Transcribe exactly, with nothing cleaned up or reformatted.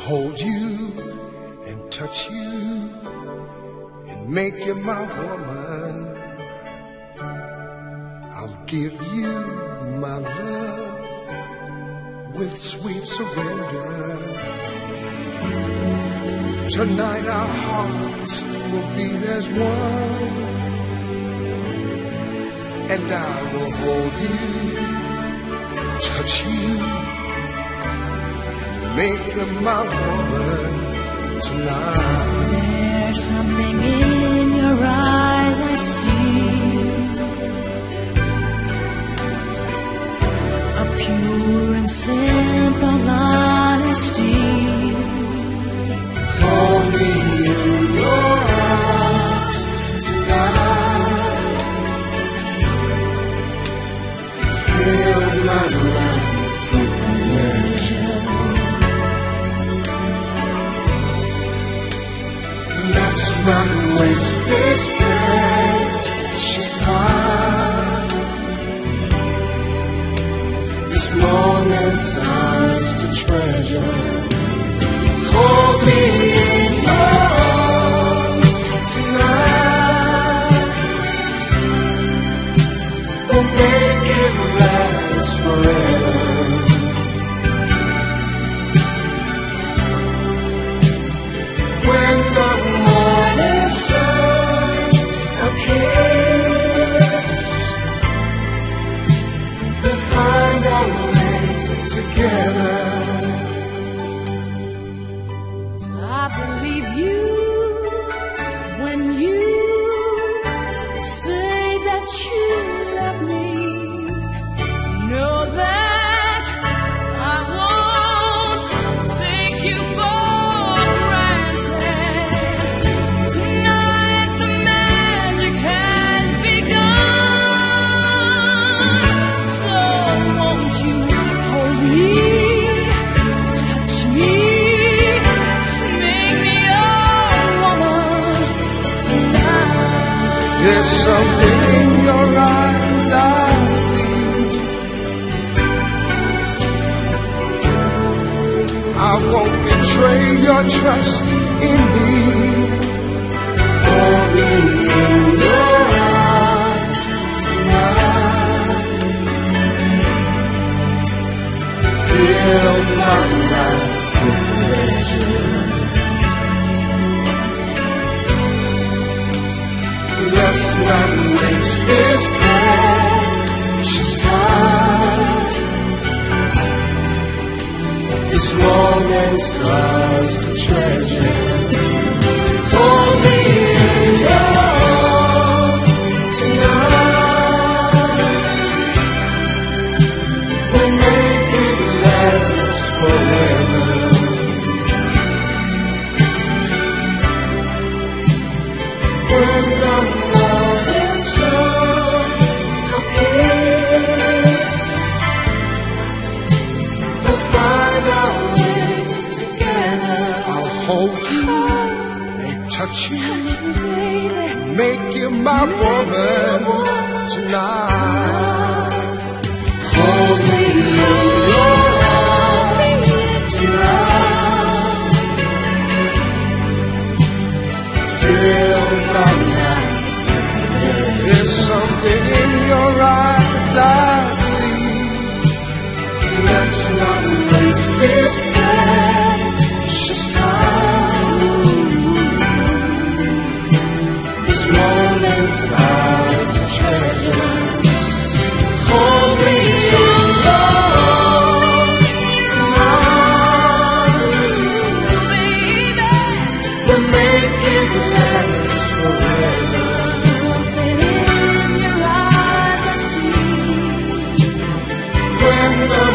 hold you and touch you and make you my woman. I'll give you my love with sweet surrender. Tonight our hearts will beat as one, and I will hold you, touch you, and make you my woman tonight. There's something in your eyes I see, a pure and simple honesty. Hold me in your arms tonight. Fill my life with pleasure. Let's not waste this precious time. This moment's ours to treasure. Hold me in your arms tonight. We'll make it last forever. When the morning sun appears, we'll find our way together. I believe you when you say that you love me. Know that I won't take you for granted. Tonight the magic has begun. So won't you hold me, touch me, there's something in your eyes I see. I won't betray your trust in me. Hold me in your arms tonight. Fill my life with pleasure. Let's not waste this precious time. This moment's ours to treasure. Hold me in your arms tonight. We'll make it last forever. When the morning sun appears, we'll find our way together. I'll hold you and touch you, make you my woman tonight. Hold me in your arms tonight. Feel my life. There's something in your eyes I see. Let's not waste this precious time. This moment's ours to treasure. Hold me in your arms tonight, baby. We'll make it last forever. Something in your eyes I see. When the